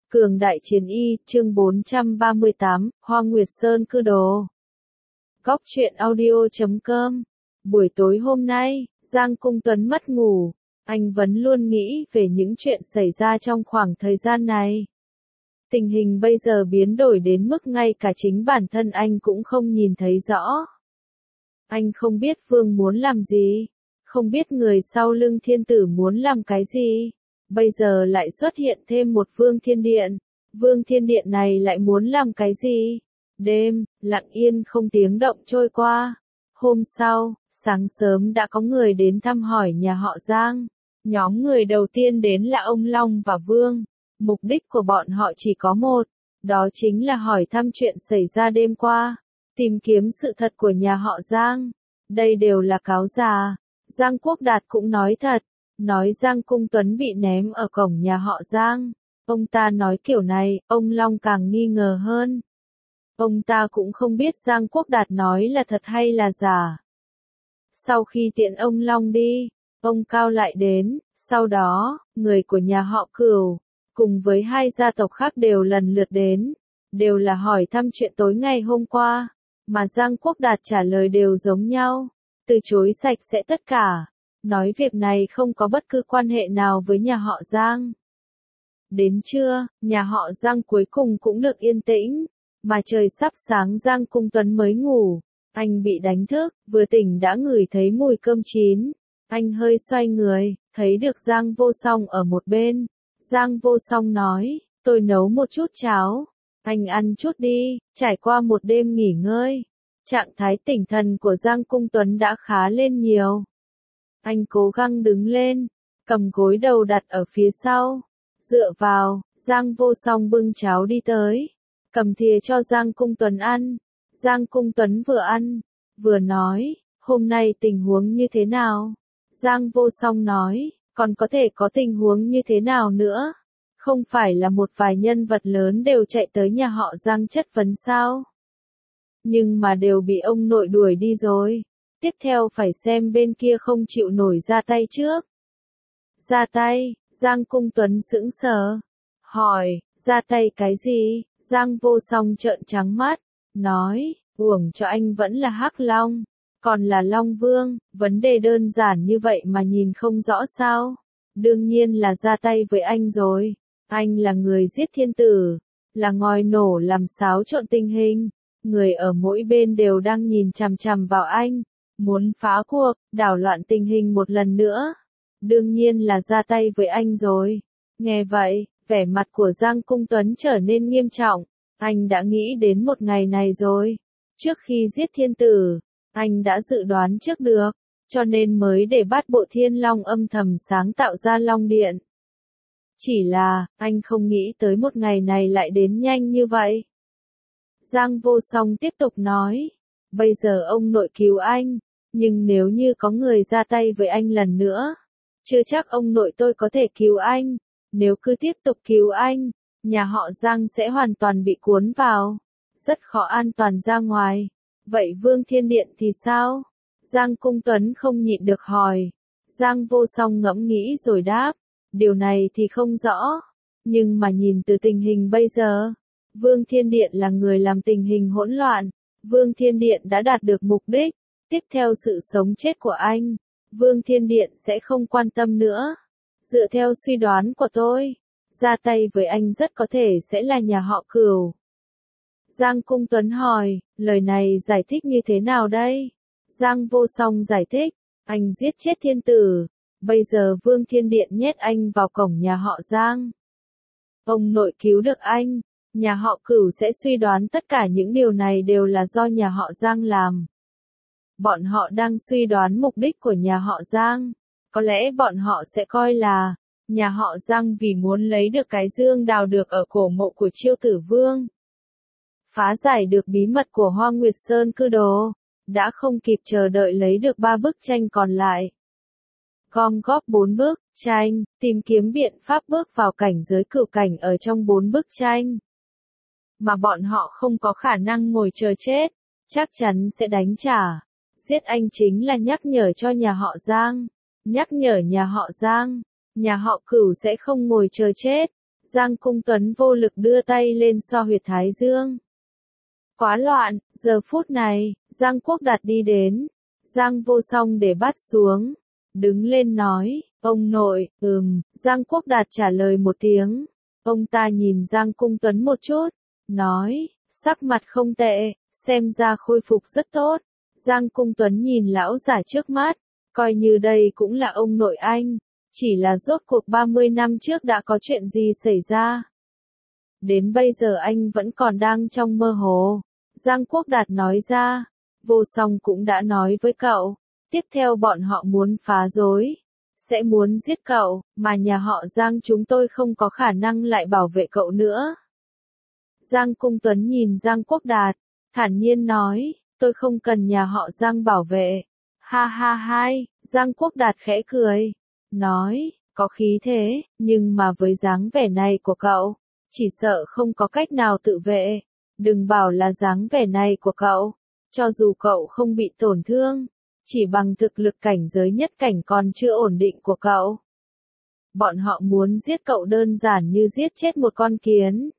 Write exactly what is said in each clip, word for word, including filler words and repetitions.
Cường đại chiến y, chương bốn trăm ba mươi tám, Hoa Nguyệt Sơn cư đồ. Góc truyện audio chấm com. Buổi tối hôm nay, Giang Cung Tuấn mất ngủ, anh vẫn luôn nghĩ về những chuyện xảy ra trong khoảng thời gian này. Tình hình bây giờ biến đổi đến mức ngay cả chính bản thân anh cũng không nhìn thấy rõ. Anh không biết Vương muốn làm gì, không biết người sau lưng thiên tử muốn làm cái gì. Bây giờ lại xuất hiện thêm một Vương Thiên Điện. Vương Thiên Điện này lại muốn làm cái gì? Đêm, lặng yên không tiếng động trôi qua. Hôm sau, sáng sớm đã có người đến thăm hỏi nhà họ Giang. Nhóm người đầu tiên đến là ông Long và Vương. Mục đích của bọn họ chỉ có một, đó chính là hỏi thăm chuyện xảy ra đêm qua. Tìm kiếm sự thật của nhà họ Giang. Đây đều là cáo già. Giang Quốc Đạt cũng nói thật. Nói Giang Cung Tuấn bị ném ở cổng nhà họ Giang. Ông ta nói kiểu này, ông Long càng nghi ngờ hơn. Ông ta cũng không biết Giang Quốc Đạt nói là thật hay là giả. Sau khi tiện ông Long đi, ông Cao lại đến, sau đó, người của nhà họ Cửu, cùng với hai gia tộc khác đều lần lượt đến, đều là hỏi thăm chuyện tối ngày hôm qua, mà Giang Quốc Đạt trả lời đều giống nhau, từ chối sạch sẽ tất cả. Nói việc này không có bất cứ quan hệ nào với nhà họ Giang. Đến trưa, nhà họ Giang cuối cùng cũng được yên tĩnh, mà trời sắp sáng Giang Cung Tuấn mới ngủ. Anh bị đánh thức, vừa tỉnh đã ngửi thấy mùi cơm chín. Anh hơi xoay người, thấy được Giang Vô Song ở một bên. Giang Vô Song nói, tôi nấu một chút cháo. Anh ăn chút đi, trải qua một đêm nghỉ ngơi. Trạng thái tỉnh thần của Giang Cung Tuấn đã khá lên nhiều. Anh cố gắng đứng lên, cầm gối đầu đặt ở phía sau, dựa vào. Giang Vô Song bưng cháo đi tới, cầm thìa cho Giang Cung Tuấn ăn. Giang Cung Tuấn vừa ăn, vừa nói, hôm nay tình huống như thế nào? Giang Vô Song nói, còn có thể có tình huống như thế nào nữa? Không phải là một vài nhân vật lớn đều chạy tới nhà họ Giang chất vấn sao? Nhưng mà đều bị ông nội đuổi đi rồi. Tiếp theo phải xem bên kia không chịu nổi ra tay trước. Ra tay, Giang Cung Tuấn sững sờ. Hỏi, ra tay cái gì? Giang Vô Song trợn trắng mắt, nói, uổng cho anh vẫn là Hắc Long, còn là Long Vương, vấn đề đơn giản như vậy mà nhìn không rõ sao? Đương nhiên là ra tay với anh rồi. Anh là người giết thiên tử, là ngòi nổ làm xáo trộn tình hình. Người ở mỗi bên đều đang nhìn chằm chằm vào anh. Muốn phá cuộc, đảo loạn tình hình một lần nữa. Đương nhiên là ra tay với anh rồi. Nghe vậy, vẻ mặt của Giang Cung Tuấn trở nên nghiêm trọng. Anh đã nghĩ đến một ngày này rồi. Trước khi giết thiên tử, anh đã dự đoán trước được, cho nên mới để bắt bộ Thiên Long âm thầm sáng tạo ra Long Điện. Chỉ là, anh không nghĩ tới một ngày này lại đến nhanh như vậy. Giang Vô Song tiếp tục nói, bây giờ ông nội cứu anh. Nhưng nếu như có người ra tay với anh lần nữa, chưa chắc ông nội tôi có thể cứu anh. Nếu cứ tiếp tục cứu anh, nhà họ Giang sẽ hoàn toàn bị cuốn vào, rất khó an toàn ra ngoài. Vậy Vương Thiên Điện thì sao? Giang Cung Tuấn không nhịn được hỏi. Giang Vô Song ngẫm nghĩ rồi đáp, điều này thì không rõ. Nhưng mà nhìn từ tình hình bây giờ, Vương Thiên Điện là người làm tình hình hỗn loạn. Vương Thiên Điện đã đạt được mục đích. Tiếp theo sự sống chết của anh, Vương Thiên Điện sẽ không quan tâm nữa. Dựa theo suy đoán của tôi, ra tay với anh rất có thể sẽ là nhà họ Cửu. Giang Cung Tuấn hỏi, lời này giải thích như thế nào đây? Giang Vô Song giải thích, anh giết chết thiên tử, bây giờ Vương Thiên Điện nhét anh vào cổng nhà họ Giang. Ông nội cứu được anh, nhà họ Cửu sẽ suy đoán tất cả những điều này đều là do nhà họ Giang làm. Bọn họ đang suy đoán mục đích của nhà họ Giang. Có lẽ bọn họ sẽ coi là, nhà họ Giang vì muốn lấy được cái dương đào được ở cổ mộ của Chiêu Tử Vương. Phá giải được bí mật của Hoa Nguyệt Sơn cư đồ, đã không kịp chờ đợi lấy được ba bức tranh còn lại. Gom góp bốn bức tranh, tìm kiếm biện pháp bước vào cảnh giới cửu cảnh ở trong bốn bức tranh. Mà bọn họ không có khả năng ngồi chờ chết, chắc chắn sẽ đánh trả. Giết anh chính là nhắc nhở cho nhà họ Giang, nhắc nhở nhà họ Giang, nhà họ Cửu sẽ không ngồi chờ chết. Giang Cung Tuấn vô lực đưa tay lên xoa huyệt thái dương. Quá loạn, giờ phút này, Giang Quốc Đạt đi đến. Giang Vô Song để bát xuống. Đứng lên nói, ông nội, ừm, Giang Quốc Đạt trả lời một tiếng. Ông ta nhìn Giang Cung Tuấn một chút, nói, sắc mặt không tệ, xem ra khôi phục rất tốt. Giang Cung Tuấn nhìn lão giả trước mắt, coi như đây cũng là ông nội anh, chỉ là rốt cuộc ba mươi năm trước đã có chuyện gì xảy ra. Đến bây giờ anh vẫn còn đang trong mơ hồ. Giang Quốc Đạt nói ra, Vô Song cũng đã nói với cậu, tiếp theo bọn họ muốn phá rối, sẽ muốn giết cậu, mà nhà họ Giang chúng tôi không có khả năng lại bảo vệ cậu nữa. Giang Cung Tuấn nhìn Giang Quốc Đạt, thản nhiên nói, tôi không cần nhà họ Giang bảo vệ. Ha ha hai, Giang Quốc Đạt khẽ cười, nói, có khí thế, nhưng mà với dáng vẻ này của cậu, chỉ sợ không có cách nào tự vệ. Đừng bảo là dáng vẻ này của cậu, cho dù cậu không bị tổn thương, chỉ bằng thực lực cảnh giới nhất cảnh còn chưa ổn định của cậu. Bọn họ muốn giết cậu đơn giản như giết chết một con kiến.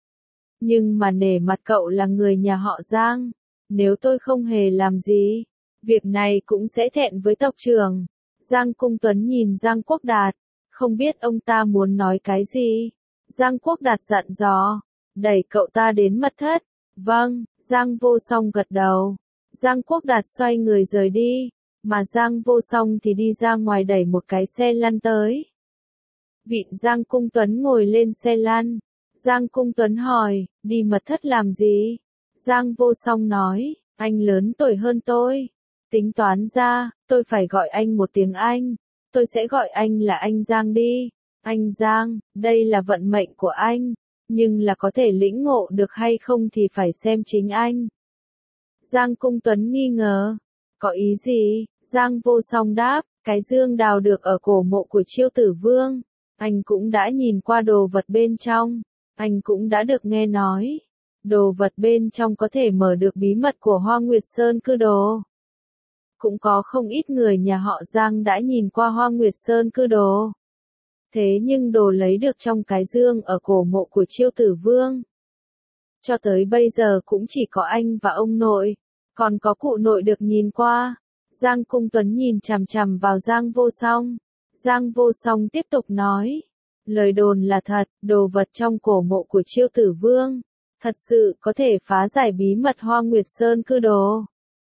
Nhưng mà nể mặt cậu là người nhà họ Giang, nếu tôi không hề làm gì, việc này cũng sẽ thẹn với tộc trưởng. Giang Cung Tuấn nhìn Giang Quốc Đạt, không biết ông ta muốn nói cái gì. Giang Quốc Đạt dặn dò, đẩy cậu ta đến mật thất. Vâng, Giang Vô Song gật đầu. Giang Quốc Đạt xoay người rời đi, mà Giang Vô Song thì đi ra ngoài đẩy một cái xe lăn tới. Vịn Giang Cung Tuấn ngồi lên xe lăn. Giang Cung Tuấn hỏi, đi mật thất làm gì? Giang Vô Song nói, anh lớn tuổi hơn tôi. Tính toán ra, tôi phải gọi anh một tiếng anh. Tôi sẽ gọi anh là anh Giang đi. Anh Giang, đây là vận mệnh của anh. Nhưng là có thể lĩnh ngộ được hay không thì phải xem chính anh. Giang Cung Tuấn nghi ngờ. Có ý gì? Giang Vô Song đáp, cái dương đào được ở cổ mộ của Chiêu Tử Vương. Anh cũng đã nhìn qua đồ vật bên trong. Anh cũng đã được nghe nói. Đồ vật bên trong có thể mở được bí mật của Hoa Nguyệt Sơn Cư Đồ. Cũng có không ít người nhà họ Giang đã nhìn qua Hoa Nguyệt Sơn Cư Đồ. Thế nhưng đồ lấy được trong cái dương ở cổ mộ của Chiêu Tử Vương. Cho tới bây giờ cũng chỉ có anh và ông nội, còn có cụ nội được nhìn qua. Giang Cung Tuấn nhìn chằm chằm vào Giang Vô Song. Giang Vô Song tiếp tục nói, lời đồn là thật, đồ vật trong cổ mộ của Chiêu Tử Vương, thật sự có thể phá giải bí mật Hoa Nguyệt Sơn Cư Đồ.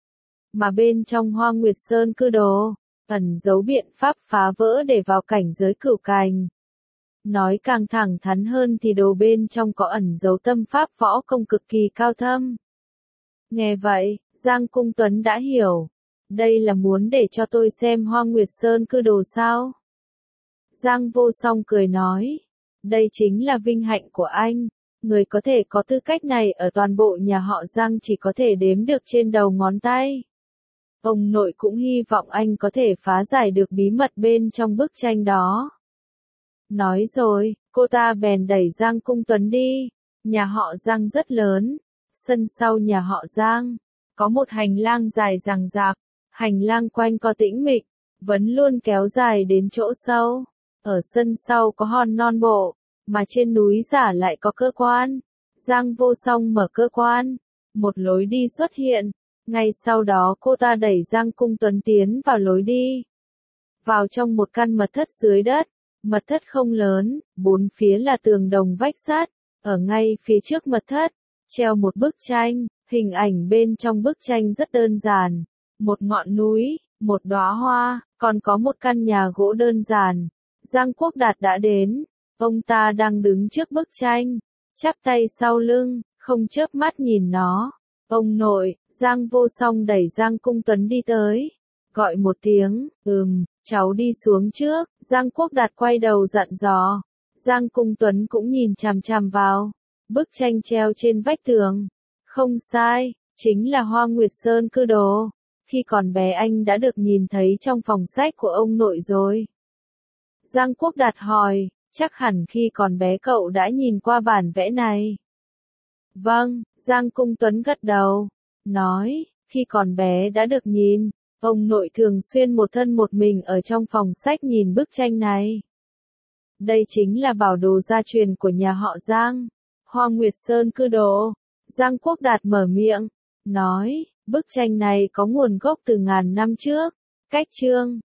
Mà bên trong Hoa Nguyệt Sơn Cư Đồ, ẩn giấu biện pháp phá vỡ để vào cảnh giới cửu cành. Nói càng thẳng thắn hơn thì đồ bên trong có ẩn giấu tâm pháp võ công cực kỳ cao thâm. Nghe vậy, Giang Cung Tuấn đã hiểu. Đây là muốn để cho tôi xem Hoa Nguyệt Sơn Cư Đồ sao? Giang Vô Song cười nói. Đây chính là vinh hạnh của anh. Người có thể có tư cách này ở toàn bộ nhà họ Giang chỉ có thể đếm được trên đầu ngón tay. Ông nội cũng hy vọng anh có thể phá giải được bí mật bên trong bức tranh đó. Nói rồi, cô ta bèn đẩy Giang Cung Tuấn đi. Nhà họ Giang rất lớn. Sân sau nhà họ Giang, có một hành lang dài dằng dặc. Hành lang quanh co tĩnh mịch, vẫn luôn kéo dài đến chỗ sâu. Ở sân sau có hòn non bộ, mà trên núi giả lại có cơ quan. Giang Vô Song mở cơ quan, một lối đi xuất hiện. Ngay sau đó cô ta đẩy Giang Cung Tuấn tiến vào lối đi. Vào trong một căn mật thất dưới đất. Mật thất không lớn, bốn phía là tường đồng vách sắt. Ở ngay phía trước mật thất, treo một bức tranh. Hình ảnh bên trong bức tranh rất đơn giản. Một ngọn núi, một đóa hoa, còn có một căn nhà gỗ đơn giản. Giang Quốc Đạt đã đến. Ông ta đang đứng trước bức tranh, chắp tay sau lưng, không chớp mắt nhìn nó. Ông nội, Giang Vô Song đẩy Giang Cung Tuấn đi tới. Gọi một tiếng, ừm, cháu đi xuống trước. Giang Quốc Đạt quay đầu dặn dò. Giang Cung Tuấn cũng nhìn chằm chằm vào. Bức tranh treo trên vách tường. Không sai, chính là Hoa Nguyệt Sơn Cư Đồ. Khi còn bé anh đã được nhìn thấy trong phòng sách của ông nội rồi. Giang Quốc Đạt hỏi, chắc hẳn khi còn bé cậu đã nhìn qua bản vẽ này. Vâng, Giang Cung Tuấn gật đầu. Nói, khi còn bé đã được nhìn, ông nội thường xuyên một thân một mình ở trong phòng sách nhìn bức tranh này. Đây chính là bảo đồ gia truyền của nhà họ Giang. Hoa Nguyệt Sơn cư đồ. Giang Quốc Đạt mở miệng, nói, bức tranh này có nguồn gốc từ ngàn năm trước. Cách chương